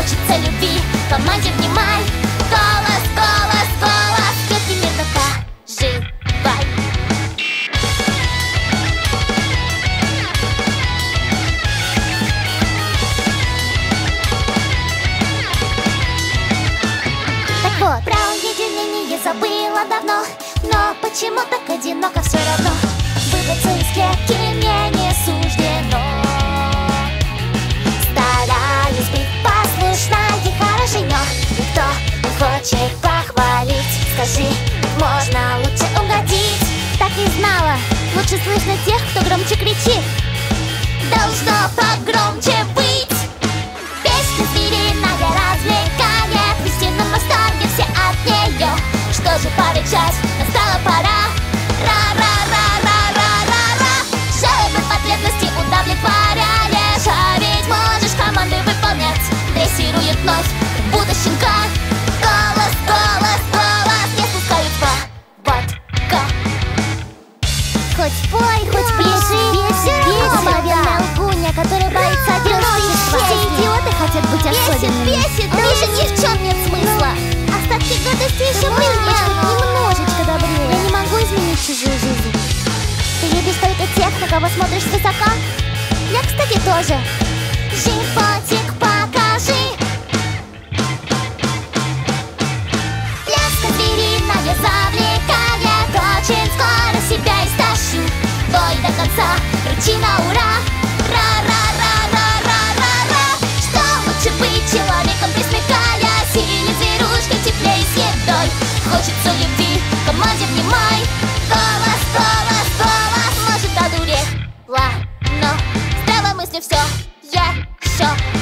хочется любви, команде внимай. Голос, голос, голос, детки, мир докаживай. Так вот, про уединение забыла давно, но почему так одиноко все равно? Выбраться из клетки мне не суждено. Стараюсь быть послушной и хорошей, но никто не хочет похвалить. Скажи, можно лучше угодить? Так и знала, лучше слышно тех, кто громче кричит. Должно погромче быть. Песня звериная развлекает, в истинном восторге все от нее. Что же порычать, настала пора. Ра-ра-ра-ра-ра-ра-ра. Жалобы потребности удовлетворяешь, а ведь можешь команды выполнять. Дрессирует вновь, как будто щенка. Голос, голос, голос, не спускают с поводка. Хоть пой, хоть пляши, обыкновенная лгунья, которая боится одиночества. Все идиоты хотят быть особенными. Бесит, но уже ни в чем нет смысла. Остатки гадости еще были, хоть немножечко добрее. Я не могу изменить чужую жизнь. Ты любишь только тех, на кого смотришь свысока? Я, кстати, тоже. Животик покажи. Пляска звериная завлекает, очень скоро себя истощу. Бой до конца, кричи на ура. Ра-ра-ра-ра-ра-ра-ра. Что лучше быть человеком, присмыкаясь, или зверушкой теплее с едой? Хочется любви, команде внимай. Голос, голос, голос, может одурела, но здравой мыслью все еще